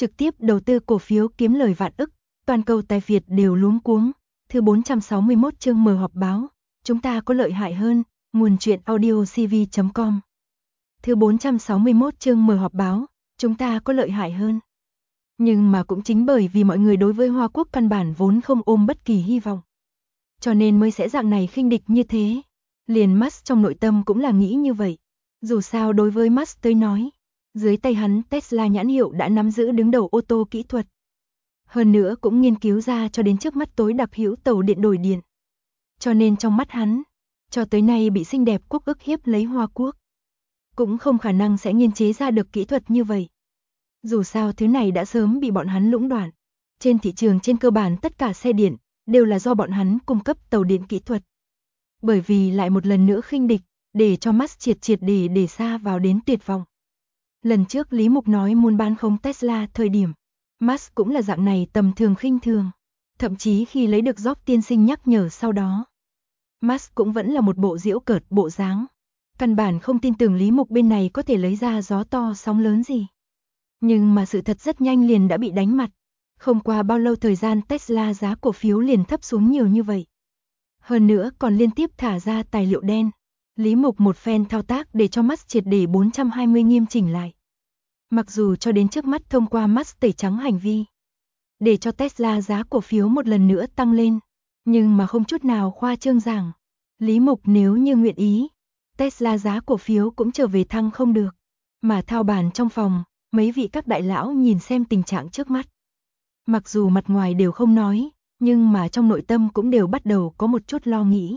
trực tiếp đầu tư cổ phiếu kiếm lời vạn ức, toàn cầu tài Việt đều luống cuống. Thứ 461 chương mở họp báo, chúng ta có lợi hại hơn, nguồn truyện audio cv.com. Thứ 461 chương mở họp báo, chúng ta có lợi hại hơn. Nhưng mà cũng chính bởi vì mọi người đối với Hoa Quốc căn bản vốn không ôm bất kỳ hy vọng, cho nên mới sẽ dạng này khinh địch như thế. Liền Musk trong nội tâm cũng là nghĩ như vậy. Dù sao đối với Musk tới nói, dưới tay hắn Tesla nhãn hiệu đã nắm giữ đứng đầu ô tô kỹ thuật. Hơn nữa cũng nghiên cứu ra cho đến trước mắt tối đặc hữu tàu điện đổi điện. Cho nên trong mắt hắn, cho tới nay bị xinh đẹp quốc ức hiếp lấy Hoa Quốc, cũng không khả năng sẽ nghiên chế ra được kỹ thuật như vậy. Dù sao thứ này đã sớm bị bọn hắn lũng đoạn. Trên thị trường trên cơ bản tất cả xe điện đều là do bọn hắn cung cấp tàu điện kỹ thuật. Bởi vì lại một lần nữa khinh địch, để cho Musk triệt để xa vào đến tuyệt vọng. Lần trước Lý Mục nói muốn bán khống Tesla thời điểm, Musk cũng là dạng này tầm thường khinh thường. Thậm chí khi lấy được Job tiên sinh nhắc nhở sau đó, Musk cũng vẫn là một bộ giễu cợt bộ dáng. Căn bản không tin tưởng Lý Mục bên này có thể lấy ra gió to sóng lớn gì. Nhưng mà sự thật rất nhanh liền đã bị đánh mặt. Không qua bao lâu thời gian Tesla giá cổ phiếu liền thấp xuống nhiều như vậy. Hơn nữa còn liên tiếp thả ra tài liệu đen. Lý Mục một phen thao tác để cho Musk triệt để 420 nghiêm chỉnh lại. Mặc dù cho đến trước mắt thông qua Musk tẩy trắng hành vi, để cho Tesla giá cổ phiếu một lần nữa tăng lên, nhưng mà không chút nào khoa trương rằng, Lý Mục nếu như nguyện ý, Tesla giá cổ phiếu cũng trở về thăng không được. Mà thao bàn trong phòng, mấy vị các đại lão nhìn xem tình trạng trước mắt. Mặc dù mặt ngoài đều không nói, nhưng mà trong nội tâm cũng đều bắt đầu có một chút lo nghĩ.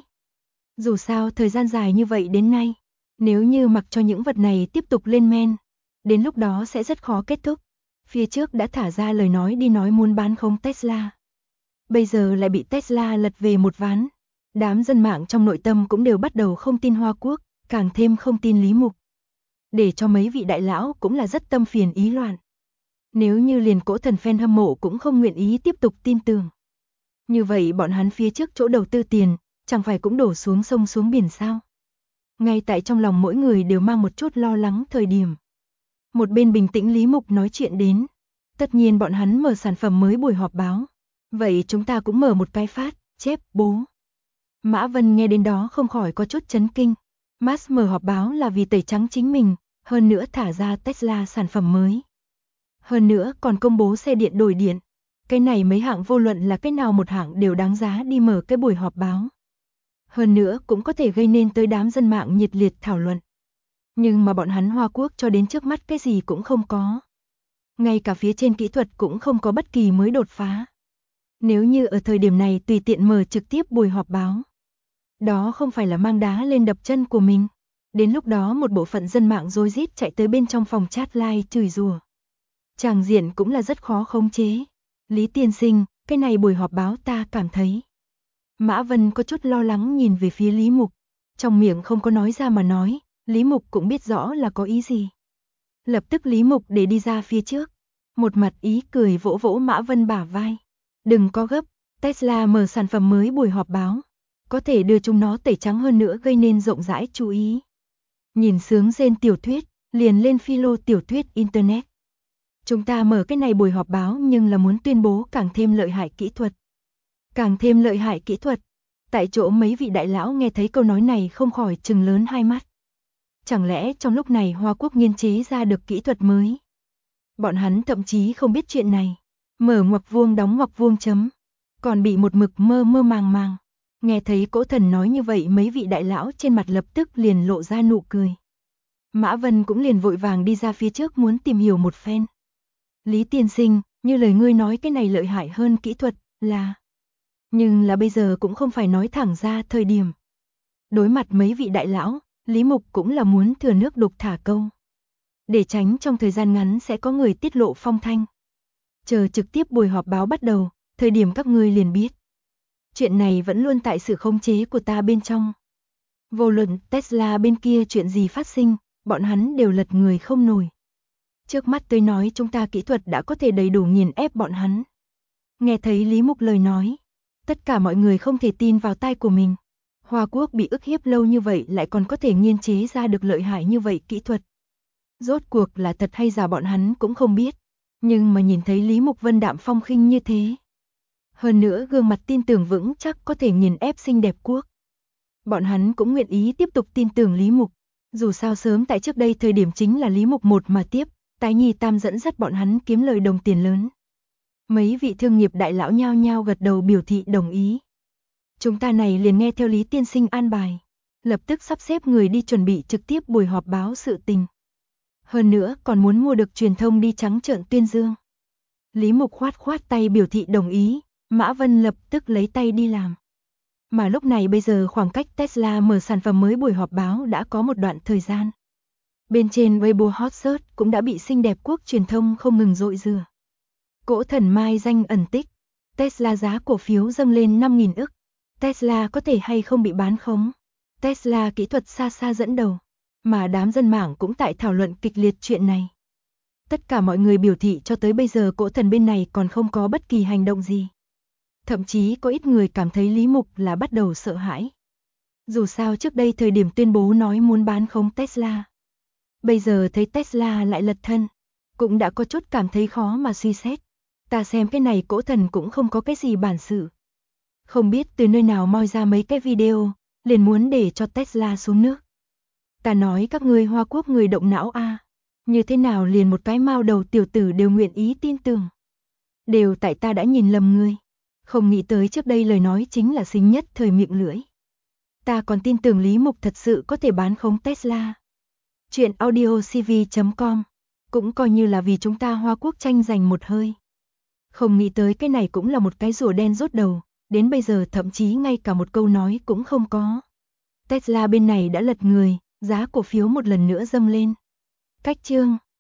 Dù sao thời gian dài như vậy đến nay, nếu như mặc cho những vật này tiếp tục lên men, đến lúc đó sẽ rất khó kết thúc. Phía trước đã thả ra lời nói đi nói muốn bán khống Tesla. Bây giờ lại bị Tesla lật về một ván. Đám dân mạng trong nội tâm cũng đều bắt đầu không tin Hoa Quốc, càng thêm không tin Lý Mục. Để cho mấy vị đại lão cũng là rất tâm phiền ý loạn. Nếu như liền cỗ thần fan hâm mộ cũng không nguyện ý tiếp tục tin tưởng, như vậy bọn hắn phía trước chỗ đầu tư tiền, chẳng phải cũng đổ xuống sông xuống biển sao? Ngay tại trong lòng mỗi người đều mang một chút lo lắng thời điểm. Một bên bình tĩnh Lý Mục nói chuyện đến. Tất nhiên bọn hắn mở sản phẩm mới buổi họp báo. Vậy chúng ta cũng mở một cái phát, chép, bố. Mã Vân nghe đến đó không khỏi có chút chấn kinh. Musk mở họp báo là vì tẩy trắng chính mình, hơn nữa thả ra Tesla sản phẩm mới. Hơn nữa còn công bố xe điện đổi điện. Cái này mấy hạng vô luận là cái nào một hạng đều đáng giá đi mở cái buổi họp báo. Hơn nữa cũng có thể gây nên tới đám dân mạng nhiệt liệt thảo luận. Nhưng mà bọn hắn Hoa Quốc cho đến trước mắt cái gì cũng không có. Ngay cả phía trên kỹ thuật cũng không có bất kỳ mới đột phá. Nếu như ở thời điểm này tùy tiện mở trực tiếp buổi họp báo, đó không phải là mang đá lên đập chân của mình. Đến lúc đó một bộ phận dân mạng rối rít chạy tới bên trong phòng chat live chửi rủa. Tràng diện cũng là rất khó khống chế. Lý tiên sinh, cái này buổi họp báo ta cảm thấy. Mã Vân có chút lo lắng nhìn về phía Lý Mục. Trong miệng không có nói ra mà nói, Lý Mục cũng biết rõ là có ý gì. Lập tức Lý Mục để đi ra phía trước. Một mặt ý cười vỗ vỗ Mã Vân bả vai. Đừng có gấp, Tesla mở sản phẩm mới buổi họp báo. Có thể đưa chúng nó tẩy trắng hơn nữa gây nên rộng rãi chú ý. Nhìn sướng rên tiểu thuyết, liền lên philo tiểu thuyết Internet. Chúng ta mở cái này buổi họp báo nhưng là muốn tuyên bố càng thêm lợi hại kỹ thuật. Càng thêm lợi hại kỹ thuật. Tại chỗ mấy vị đại lão nghe thấy câu nói này không khỏi trừng lớn hai mắt. Chẳng lẽ trong lúc này Hoa Quốc nghiên chế ra được kỹ thuật mới? Bọn hắn thậm chí không biết chuyện này. Mở ngoặc vuông đóng ngoặc vuông chấm. Còn bị một mực mơ mơ màng màng. Nghe thấy cỗ thần nói như vậy mấy vị đại lão trên mặt lập tức liền lộ ra nụ cười. Mã Vân cũng liền vội vàng đi ra phía trước muốn tìm hiểu một phen. Lý tiên sinh, như lời ngươi nói cái này lợi hại hơn kỹ thuật, là... Nhưng là bây giờ cũng không phải nói thẳng ra thời điểm. Đối mặt mấy vị đại lão, Lý Mục cũng là muốn thừa nước đục thả câu. Để tránh trong thời gian ngắn sẽ có người tiết lộ phong thanh. Chờ trực tiếp buổi họp báo bắt đầu, thời điểm các ngươi liền biết. Chuyện này vẫn luôn tại sự khống chế của ta bên trong. Vô luận Tesla bên kia chuyện gì phát sinh, bọn hắn đều lật người không nổi. Trước mắt tôi nói chúng ta kỹ thuật đã có thể đầy đủ nghiền ép bọn hắn. Nghe thấy Lý Mục lời nói, tất cả mọi người không thể tin vào tai của mình. Hoa Quốc bị ức hiếp lâu như vậy lại còn có thể nghiên chế ra được lợi hại như vậy kỹ thuật. Rốt cuộc là thật hay giả bọn hắn cũng không biết. Nhưng mà nhìn thấy Lý Mục Vân đạm phong khinh như thế. Hơn nữa gương mặt tin tưởng vững chắc có thể nghiền ép xinh đẹp quốc. Bọn hắn cũng nguyện ý tiếp tục tin tưởng Lý Mục. Dù sao sớm tại trước đây thời điểm chính là Lý Mục một mà tiếp, Tái Nhi Tam dẫn dắt bọn hắn kiếm lời đồng tiền lớn. Mấy vị thương nghiệp đại lão nhao nhao gật đầu biểu thị đồng ý. Chúng ta này liền nghe theo Lý tiên sinh an bài, lập tức sắp xếp người đi chuẩn bị trực tiếp buổi họp báo sự tình. Hơn nữa còn muốn mua được truyền thông đi trắng trợn tuyên dương. Lý Mục khoát khoát tay biểu thị đồng ý, Mã Vân lập tức lấy tay đi làm. Mà lúc này bây giờ khoảng cách Tesla mở sản phẩm mới buổi họp báo đã có một đoạn thời gian. Bên trên Weibo hot search cũng đã bị xinh đẹp quốc truyền thông không ngừng dội rửa. Cỗ thần mai danh ẩn tích, Tesla giá cổ phiếu dâng lên 5.000 ức. Tesla có thể hay không bị bán khống? Tesla kỹ thuật xa xa dẫn đầu, mà đám dân mạng cũng tại thảo luận kịch liệt chuyện này. Tất cả mọi người biểu thị cho tới bây giờ cỗ thần bên này còn không có bất kỳ hành động gì. Thậm chí có ít người cảm thấy Lý Mục là bắt đầu sợ hãi. Dù sao trước đây thời điểm tuyên bố nói muốn bán khống Tesla. Bây giờ thấy Tesla lại lật thân, cũng đã có chút cảm thấy khó mà suy xét. Ta xem cái này cỗ thần cũng không có cái gì bản sự. Không biết từ nơi nào moi ra mấy cái video, liền muốn để cho Tesla xuống nước. Ta nói các ngươi Hoa Quốc người động não a, như thế nào liền một cái mao đầu tiểu tử đều nguyện ý tin tưởng. Đều tại ta đã nhìn lầm ngươi. Không nghĩ tới trước đây lời nói chính là xinh nhất thời miệng lưỡi. Ta còn tin tưởng Lý Mục thật sự có thể bán khống Tesla. Chuyện audiocv.com cũng coi như là vì chúng ta Hoa Quốc tranh giành một hơi. Không nghĩ tới cái này cũng là một cái rùa đen rốt đầu, đến bây giờ thậm chí ngay cả một câu nói cũng không có. Tesla bên này đã lật người, giá cổ phiếu một lần nữa dâng lên. Cách chương